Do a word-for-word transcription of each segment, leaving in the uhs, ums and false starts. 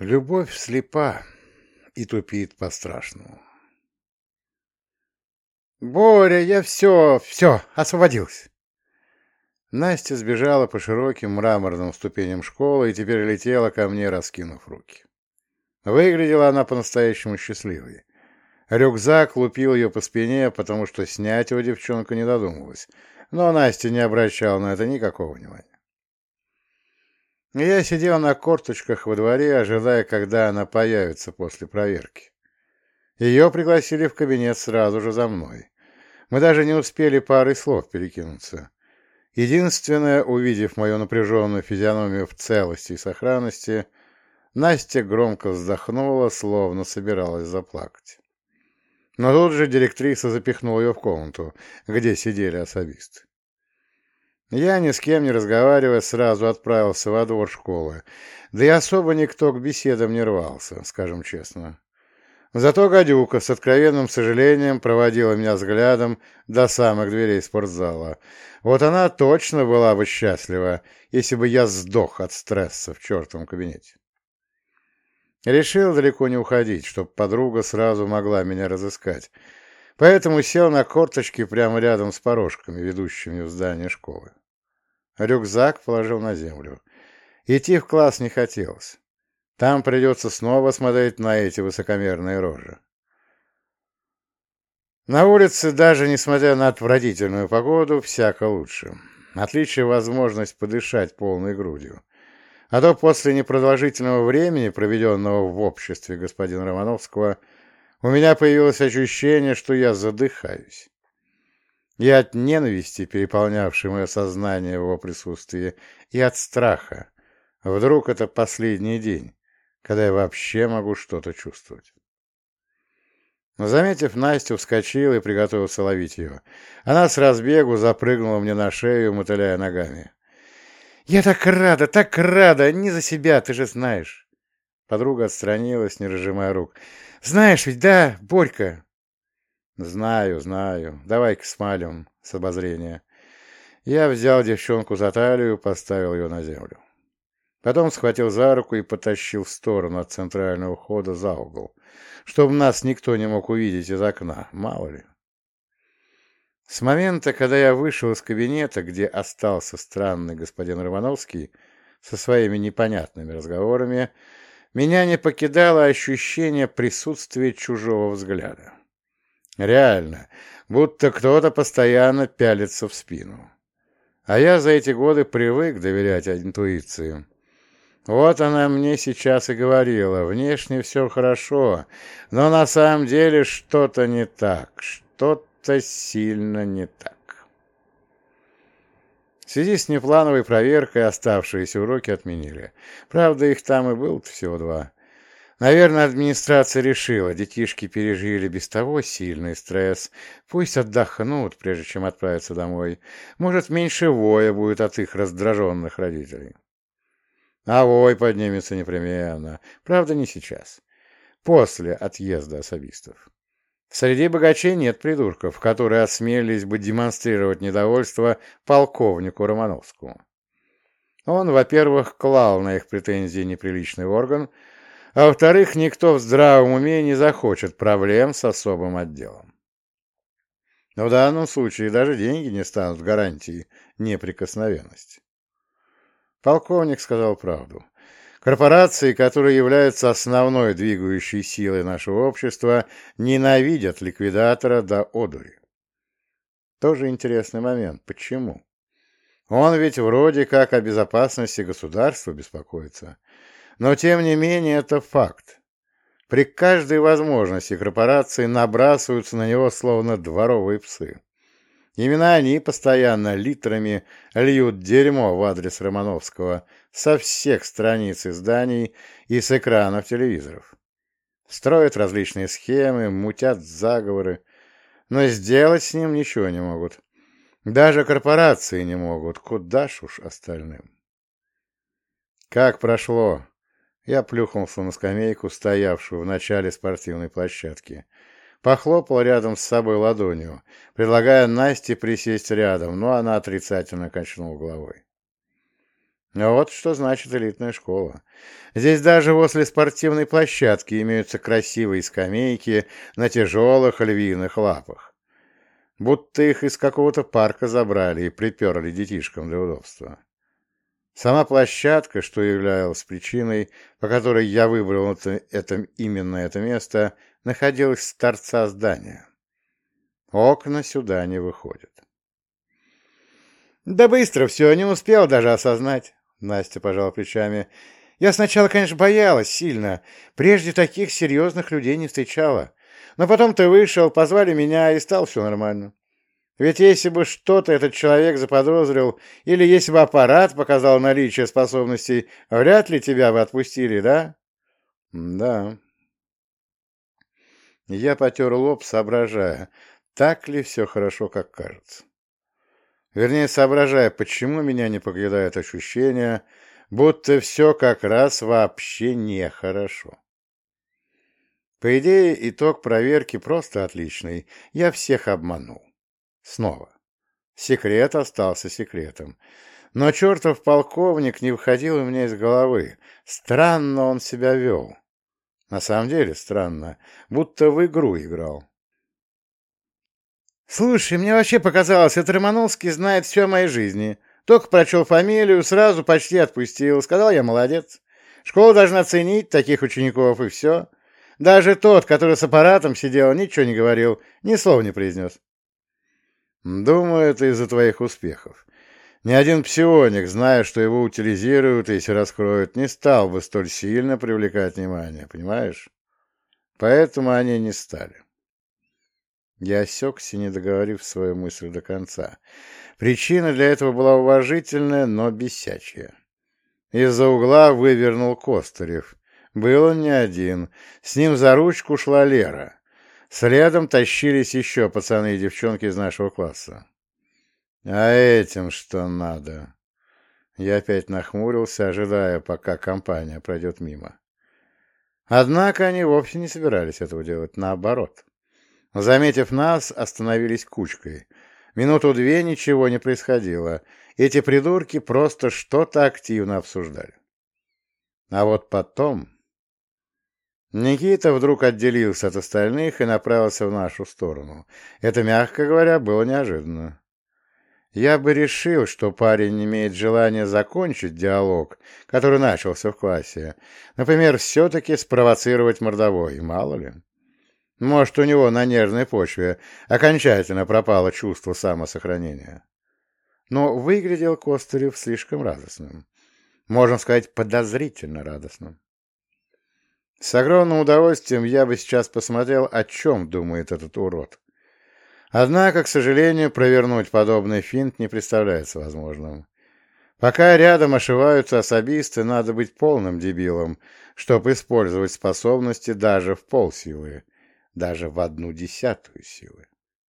Любовь слепа и тупит по-страшному. «Боря, я все, все, освободился!» Настя сбежала по широким мраморным ступеням школы и теперь летела ко мне, раскинув руки. Выглядела она по-настоящему счастливой. Рюкзак лупил ее по спине, потому что снять его девчонка не додумалась, но Настя не обращала на это никакого внимания. Я сидел на корточках во дворе, ожидая, когда она появится после проверки. Ее пригласили в кабинет сразу же за мной. Мы даже не успели парой слов перекинуться. Единственное, увидев мою напряженную физиономию в целости и сохранности, Настя громко вздохнула, словно собиралась заплакать. Но тут же директриса запихнула ее в комнату, где сидели особисты. Я, ни с кем не разговаривая, сразу отправился во двор школы, да и особо никто к беседам не рвался, скажем честно. Зато гадюка с откровенным сожалением проводила меня взглядом до самых дверей спортзала. Вот она точно была бы счастлива, если бы я сдох от стресса в чертовом кабинете. Решил далеко не уходить, чтобы подруга сразу могла меня разыскать, поэтому сел на корточки прямо рядом с порожками, ведущими в здание школы. Рюкзак положил на землю. Идти в класс не хотелось. Там придется снова смотреть на эти высокомерные рожи. На улице, даже несмотря на отвратительную погоду, всяко лучше. Отличие возможность подышать полной грудью. А то после непродолжительного времени, проведенного в обществе господина Романовского, у меня появилось ощущение, что я задыхаюсь. И от ненависти, переполнявшей мое сознание в его присутствии, и от страха. Вдруг это последний день, когда я вообще могу что-то чувствовать. Заметив Настю, вскочил и приготовился ловить ее. Она с разбегу запрыгнула мне на шею, мотыляя ногами. «Я так рада, так рада! Не за себя, ты же знаешь!» Подруга отстранилась, не разжимая рук. «Знаешь ведь, да, Борька?» «Знаю, знаю. Давай-ка смалем с обозрения». Я взял девчонку за талию, поставил ее на землю. Потом схватил за руку и потащил в сторону от центрального входа за угол, чтобы нас никто не мог увидеть из окна, мало ли. С момента, когда я вышел из кабинета, где остался странный господин Романовский со своими непонятными разговорами, меня не покидало ощущение присутствия чужого взгляда. Реально, будто кто-то постоянно пялится в спину. А я за эти годы привык доверять интуиции. Вот она мне сейчас и говорила, внешне все хорошо, но на самом деле что-то не так, что-то сильно не так. В связи с неплановой проверкой оставшиеся уроки отменили. Правда, их там и было всего два. Наверное, администрация решила, детишки пережили без того сильный стресс, пусть отдохнут, прежде чем отправиться домой. Может, меньше воя будет от их раздраженных родителей. А вой поднимется непременно. Правда, не сейчас. После отъезда особистов. Среди богачей нет придурков, которые осмелились бы демонстрировать недовольство полковнику Романовскому. Он, во-первых, клал на их претензии неприличный орган, а во-вторых, никто в здравом уме не захочет проблем с особым отделом. Но в данном случае даже деньги не станут гарантией неприкосновенности. Полковник сказал правду. Корпорации, которые являются основной двигающей силой нашего общества, ненавидят ликвидатора до одури. Тоже интересный момент. Почему? Он ведь вроде как о безопасности государства беспокоится. Но, тем не менее, это факт. При каждой возможности корпорации набрасываются на него словно дворовые псы. Именно они постоянно литрами льют дерьмо в адрес Романовского со всех страниц изданий и с экранов телевизоров. Строят различные схемы, мутят заговоры, но сделать с ним ничего не могут. Даже корпорации не могут, куда ж уж остальным. Как прошло? Я плюхнулся на скамейку, стоявшую в начале спортивной площадки. Похлопал рядом с собой ладонью, предлагая Насте присесть рядом, но она отрицательно качнула головой. Вот что значит элитная школа. Здесь даже возле спортивной площадки имеются красивые скамейки на тяжелых львиных лапах. Будто их из какого-то парка забрали и приперли детишкам для удобства. Сама площадка, что являлась причиной, по которой я выбрал это, это, именно это место, находилась с торца здания. Окна сюда не выходят. «Да быстро все, не успел даже осознать», — Настя пожала плечами. «Я сначала, конечно, боялась сильно. Прежде таких серьезных людей не встречала. Но потом ты вышел, позвали меня, и стало все нормально. Ведь если бы что-то этот человек заподозрил, или если бы аппарат показал наличие способностей, вряд ли тебя бы отпустили, да?» «Да». Я потер лоб, соображая, так ли все хорошо, как кажется. Вернее, соображая, почему меня не покидает ощущение, будто все как раз вообще нехорошо. По идее, итог проверки просто отличный. Я всех обманул. Снова. Секрет остался секретом. Но чертов полковник не выходил у меня из головы. Странно он себя вел. На самом деле странно. Будто в игру играл. «Слушай, мне вообще показалось, этот Романовский знает все о моей жизни. Только прочел фамилию, сразу почти отпустил. Сказал, я молодец. Школа должна ценить таких учеников, и все. Даже тот, который с аппаратом сидел, ничего не говорил, ни слова не произнес». «Думаю, это из-за твоих успехов. Ни один псионик, зная, что его утилизируют, если раскроют, не стал бы столь сильно привлекать внимание, понимаешь? Поэтому они не стали». Я осекся, не договорив свою мысль до конца. Причина для этого была уважительная, но бесячая. Из-за угла вывернул Костырев. Был он не один. С ним за ручку шла Лера. Следом тащились еще пацаны и девчонки из нашего класса. «А этим что надо?» Я опять нахмурился, ожидая, пока компания пройдет мимо. Однако они вовсе не собирались этого делать, наоборот. Заметив нас, остановились кучкой. Минуту-две ничего не происходило. Эти придурки просто что-то активно обсуждали. А вот потом... Никита вдруг отделился от остальных и направился в нашу сторону. Это, мягко говоря, было неожиданно. Я бы решил, что парень имеет желание закончить диалог, который начался в классе. Например, все-таки спровоцировать мордовой, мало ли. Может, у него на нервной почве окончательно пропало чувство самосохранения. Но выглядел Костырев слишком радостным. Можно сказать, подозрительно радостным. С огромным удовольствием я бы сейчас посмотрел, о чем думает этот урод. Однако, к сожалению, провернуть подобный финт не представляется возможным. Пока рядом ошиваются особисты, надо быть полным дебилом, чтобы использовать способности даже в полсилы. Даже в одну десятую силы.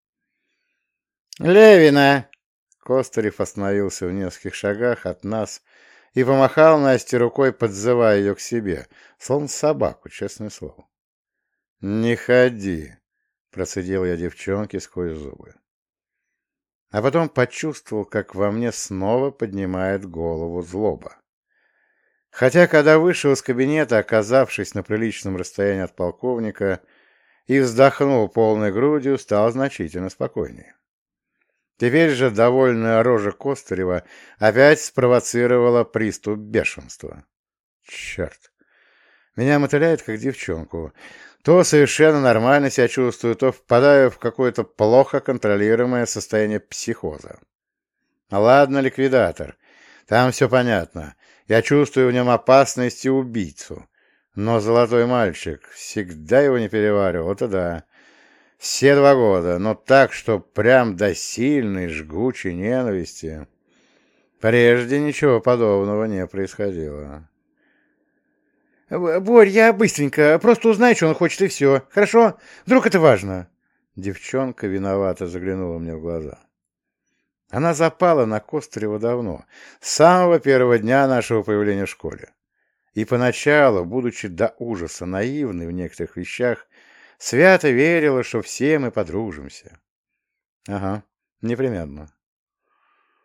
«Левина!» Костырев остановился в нескольких шагах от нас и помахал Насте рукой, подзывая ее к себе, словно собаку, честное слово. «Не ходи!» — процедил я девчонке сквозь зубы. А потом почувствовал, как во мне снова поднимает голову злоба. Хотя, когда вышел из кабинета, оказавшись на приличном расстоянии от полковника, и вздохнул полной грудью, стал значительно спокойнее. Теперь же довольная рожа Костырева опять спровоцировала приступ бешенства. Черт! Меня мотыляет, как девчонку. То совершенно нормально себя чувствую, то впадаю в какое-то плохо контролируемое состояние психоза. Ладно, ликвидатор. Там все понятно. Я чувствую в нем опасность и убийцу. Но золотой мальчик, всегда его не переваривал, это да. Все два года, но так, что прям до сильной, жгучей ненависти. Прежде ничего подобного не происходило. «Борь, я быстренько, просто узнай, что он хочет, и все. Хорошо? Вдруг это важно?» Девчонка виновато заглянула мне в глаза. Она запала на Костырева давно, с самого первого дня нашего появления в школе. И поначалу, будучи до ужаса наивной в некоторых вещах, свято верила, что все мы подружимся. Ага, непременно.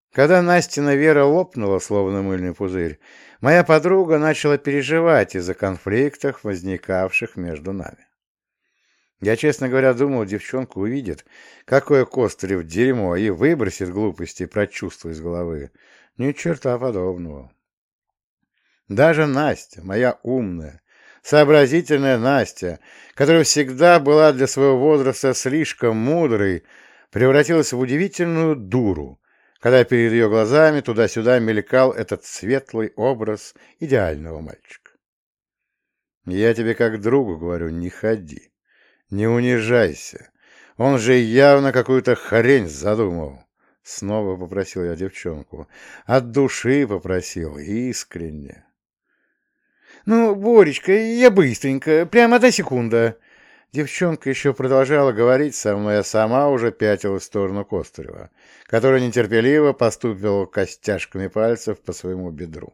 Когда Настина вера лопнула, словно мыльный пузырь, моя подруга начала переживать из-за конфликтов, возникавших между нами. Я, честно говоря, думал, девчонка увидит, какое Костырев дерьмо, и выбросит глупости про чувства из головы. Ни черта подобного. Даже Настя, моя умная, сообразительная Настя, которая всегда была для своего возраста слишком мудрой, превратилась в удивительную дуру, когда перед ее глазами туда-сюда мелькал этот светлый образ идеального мальчика. Я тебе как другу говорю, не ходи, не унижайся. Он же явно какую-то хрень задумал. Снова попросил я девчонку. От души попросил, искренне. «Ну, Боречка, я быстренько, прямо одна секунда». Девчонка еще продолжала говорить со мной, а сама уже пятилась в сторону Костырева, который нетерпеливо поступил костяшками пальцев по своему бедру.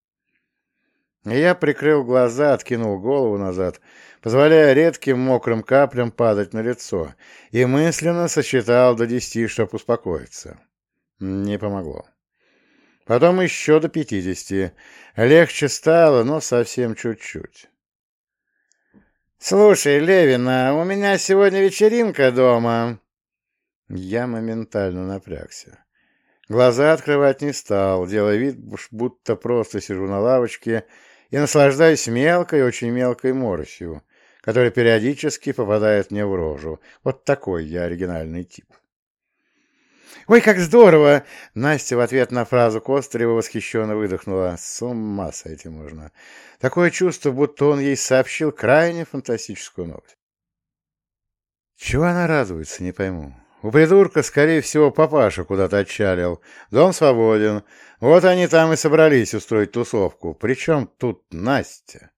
Я прикрыл глаза, откинул голову назад, позволяя редким мокрым каплям падать на лицо, и мысленно сосчитал до десяти, чтоб успокоиться. Не помогло. Потом еще до пятидесяти. Легче стало, но совсем чуть-чуть. «Слушай, Левина, у меня сегодня вечеринка дома». Я моментально напрягся. Глаза открывать не стал, делая вид, будто просто сижу на лавочке и наслаждаюсь мелкой, очень мелкой моросью, которая периодически попадает мне в рожу. Вот такой я оригинальный тип. «Ой, как здорово!» Настя в ответ на фразу Костырева восхищенно выдохнула. С ума сойти можно. Такое чувство, будто он ей сообщил крайне фантастическую новость. Чего она радуется, не пойму. У придурка, скорее всего, папаша куда-то отчалил. Дом свободен. Вот они там и собрались устроить тусовку. Причем тут Настя?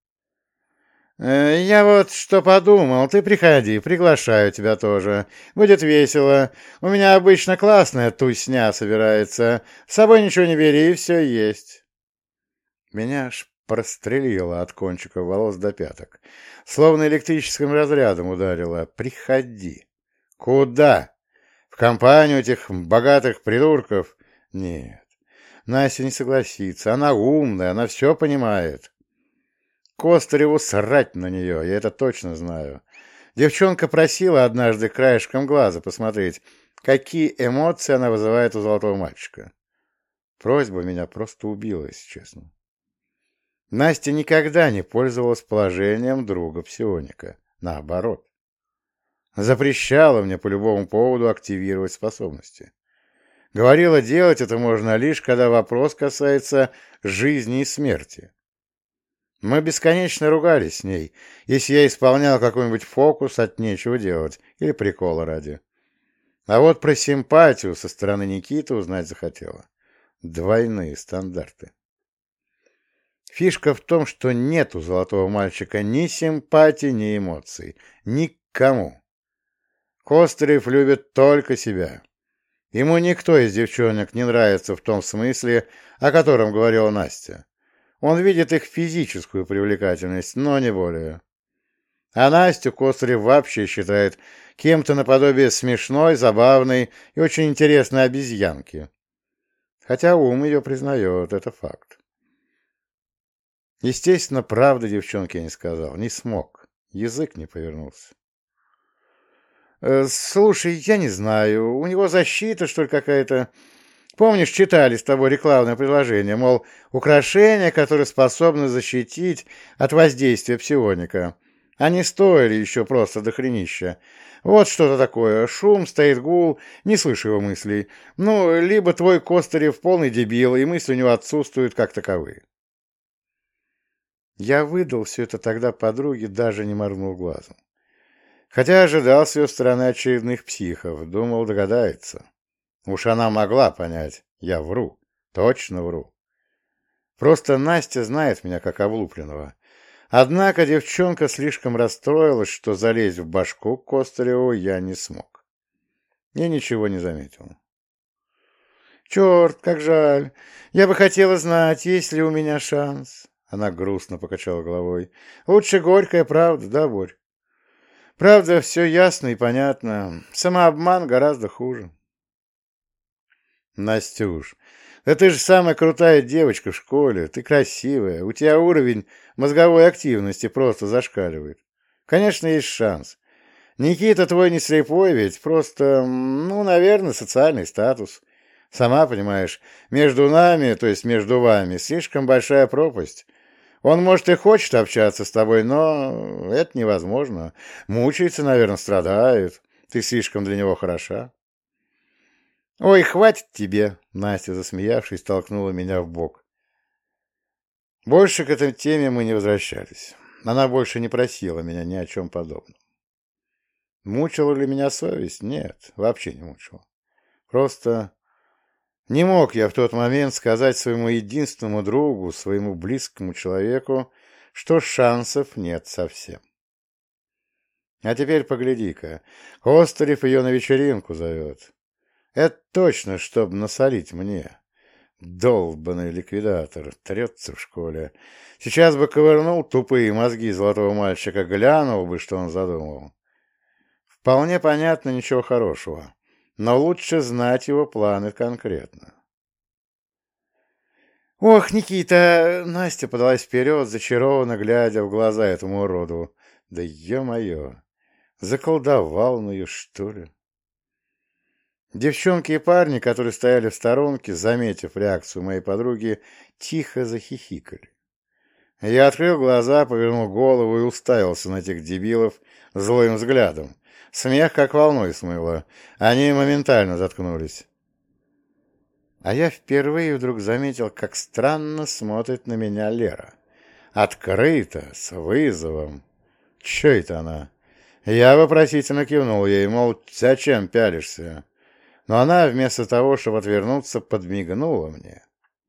«Я вот что подумал. Ты приходи, приглашаю тебя тоже. Будет весело. У меня обычно классная тусня собирается. С собой ничего не бери, все есть». Меня аж прострелило от кончиков волос до пяток. Словно электрическим разрядом ударило. «Приходи». «Куда? В компанию этих богатых придурков?» «Нет, Настя не согласится. Она умная, она все понимает». Костыреву срать на нее, я это точно знаю. Девчонка просила однажды краешком глаза посмотреть, какие эмоции она вызывает у золотого мальчика. Просьба меня просто убила, если честно. Настя никогда не пользовалась положением друга псионика. Наоборот. Запрещала мне по любому поводу активировать способности. Говорила, делать это можно лишь, когда вопрос касается жизни и смерти. Мы бесконечно ругались с ней, если я исполнял какой-нибудь фокус от нечего делать или прикола ради. А вот про симпатию со стороны Никиты узнать захотела. Двойные стандарты. Фишка в том, что нет у золотого мальчика ни симпатии, ни эмоций. Никому. Костырев любит только себя. Ему никто из девчонок не нравится в том смысле, о котором говорила Настя. Он видит их физическую привлекательность, но не более. А Настю Костырев вообще считает кем-то наподобие смешной, забавной и очень интересной обезьянки. Хотя ум ее признает, это факт. Естественно, правды девчонке не сказал, не смог. Язык не повернулся. «Э, слушай, я не знаю, у него защита, что ли, какая-то... Помнишь, читали с тобой рекламное предложение, мол, украшения, которые способны защитить от воздействия псионика. Они стоили еще просто дохренища. Вот что-то такое. Шум, стоит гул, не слышу его мыслей. Ну, либо твой Костырев полный дебил, и мысли у него отсутствуют как таковые». Я выдал все это тогда подруге, даже не моргнул глазом. Хотя ожидал с ее стороны очередных психов, думал, догадается. Уж она могла понять, я вру, точно вру. Просто Настя знает меня как облупленного. Однако девчонка слишком расстроилась, что залезть в башку к Костыреву я не смог. Я ничего не заметил. «Черт, как жаль! Я бы хотела знать, есть ли у меня шанс». Она грустно покачала головой. «Лучше горькая правда, да, Борь? Правда, все ясно и понятно. Самообман гораздо хуже». Настюш, да ты же самая крутая девочка в школе, ты красивая, у тебя уровень мозговой активности просто зашкаливает. Конечно, есть шанс. Никита твой не слепой ведь, просто, м, ну, наверное, социальный статус. Сама понимаешь, между нами, то есть между вами, слишком большая пропасть. Он, может, и хочет общаться с тобой, но это невозможно. Мучается, наверное, страдает. Ты слишком для него хороша. «Ой, хватит тебе!» — Настя, засмеявшись, толкнула меня в бок. Больше к этой теме мы не возвращались. Она больше не просила меня ни о чем подобном. Мучила ли меня совесть? Нет, вообще не мучила. Просто не мог я в тот момент сказать своему единственному другу, своему близкому человеку, что шансов нет совсем. А теперь погляди-ка, Костырев ее на вечеринку зовет. Это точно, чтобы насолить мне. Долбаный ликвидатор, трется в школе. Сейчас бы ковырнул тупые мозги золотого мальчика, глянул бы, что он задумал. Вполне понятно, ничего хорошего, но лучше знать его планы конкретно. «Ох, Никита!» — Настя подалась вперед, зачарованно глядя в глаза этому уроду. «Да ё-моё! Заколдовал он ее, что ли?» Девчонки и парни, которые стояли в сторонке, заметив реакцию моей подруги, тихо захихикали. Я открыл глаза, повернул голову и уставился на этих дебилов злым взглядом. Смех как волной смыло. Они моментально заткнулись. А я впервые вдруг заметил, как странно смотрит на меня Лера. Открыто, с вызовом. Че это она? Я вопросительно кивнул ей, мол, зачем пялишься? Но она, вместо того, чтобы отвернуться, подмигнула мне.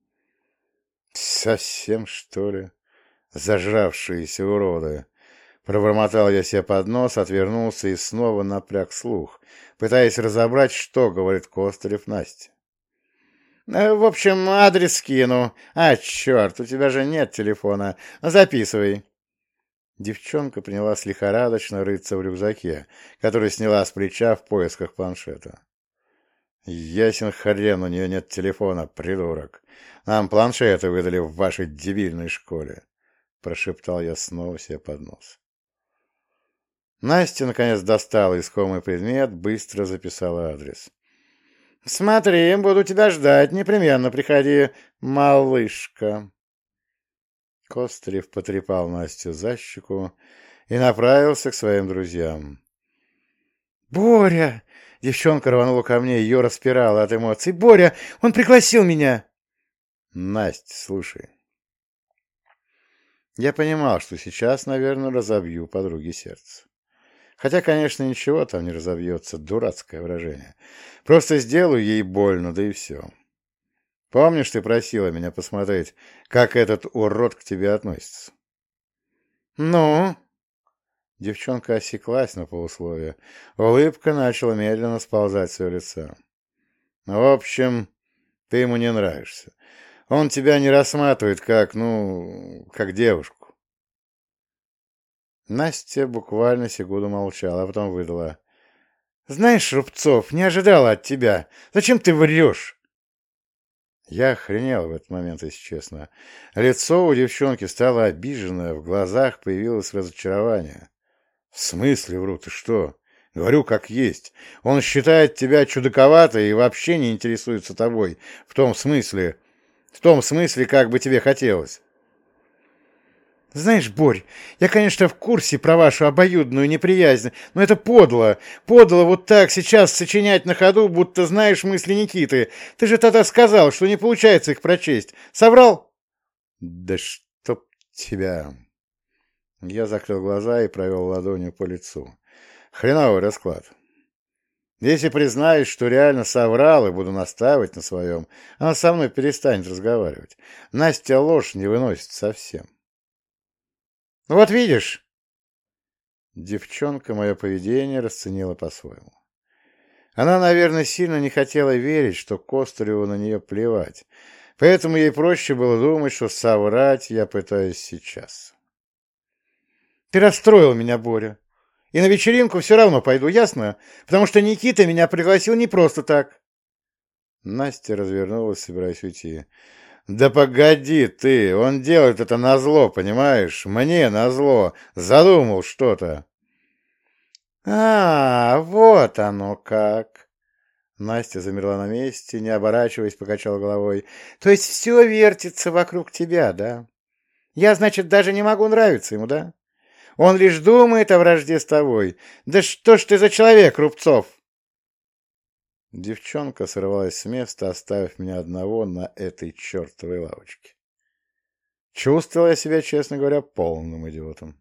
Совсем, что ли? Зажравшиеся уроды. Пробормотал я себе под нос, отвернулся и снова напряг слух, пытаясь разобрать, что говорит Костырев Насте. «В общем, адрес скину. А, черт, у тебя же нет телефона. Записывай». Девчонка принялась лихорадочно рыться в рюкзаке, который сняла с плеча в поисках планшета. «Ясен хрен, у нее нет телефона, придурок. Нам планшеты выдали в вашей дебильной школе», — прошептал я снова себе под нос. Настя, наконец, достала искомый предмет, быстро записала адрес. «Смотри, буду тебя ждать, непременно приходи, малышка». Кострев потрепал Настю за щеку и направился к своим друзьям. «Боря!» — девчонка рванула ко мне, ее распирала от эмоций. «Боря, он пригласил меня!» «Насть, слушай». Я понимал, что сейчас, наверное, разобью подруге сердце. Хотя, конечно, ничего там не разобьется, дурацкое выражение. Просто сделаю ей больно, да и все. Помнишь, ты просила меня посмотреть, как этот урод к тебе относится? «Ну?» Девчонка осеклась на полусловие. Улыбка начала медленно сползать с ее лица. «В общем, ты ему не нравишься. Он тебя не рассматривает как, ну, как девушку». Настя буквально секунду молчала, а потом выдала. «Знаешь, Рубцов, не ожидала от тебя. Зачем ты врешь?» Я охренел в этот момент, если честно. Лицо у девчонки стало обиженное, в глазах появилось разочарование. «В смысле вру? Ты что? Говорю, как есть. Он считает тебя чудаковатой и вообще не интересуется тобой. В том смысле... В том смысле, как бы тебе хотелось». «Знаешь, Борь, я, конечно, в курсе про вашу обоюдную неприязнь, но это подло. Подло вот так сейчас сочинять на ходу, будто знаешь мысли Никиты. Ты же тогда сказал, что не получается их прочесть. Соврал?» «Да чтоб тебя...» Я закрыл глаза и провел ладонью по лицу. Хреновый расклад. Если признаюсь, что реально соврал и буду настаивать на своем, она со мной перестанет разговаривать. Настя ложь не выносит совсем. «Вот видишь!» Девчонка мое поведение расценила по-своему. Она, наверное, сильно не хотела верить, что Костыреву на нее плевать, поэтому ей проще было думать, что соврать я пытаюсь сейчас. «Ты расстроил меня, Боря. И на вечеринку все равно пойду, ясно? Потому что Никита меня пригласил не просто так». Настя развернулась, собираясь уйти. «Да погоди ты! Он делает это назло, понимаешь? Мне назло! Задумал что-то!» «А, вот оно как!» Настя замерла на месте, не оборачиваясь, покачала головой. «То есть все вертится вокруг тебя, да? Я, значит, даже не могу нравиться ему, да? Он лишь думает о вражде с тобой. Да что ж ты за человек, Рубцов?» Девчонка сорвалась с места, оставив меня одного на этой чертовой лавочке. Чувствовал я себя, честно говоря, полным идиотом.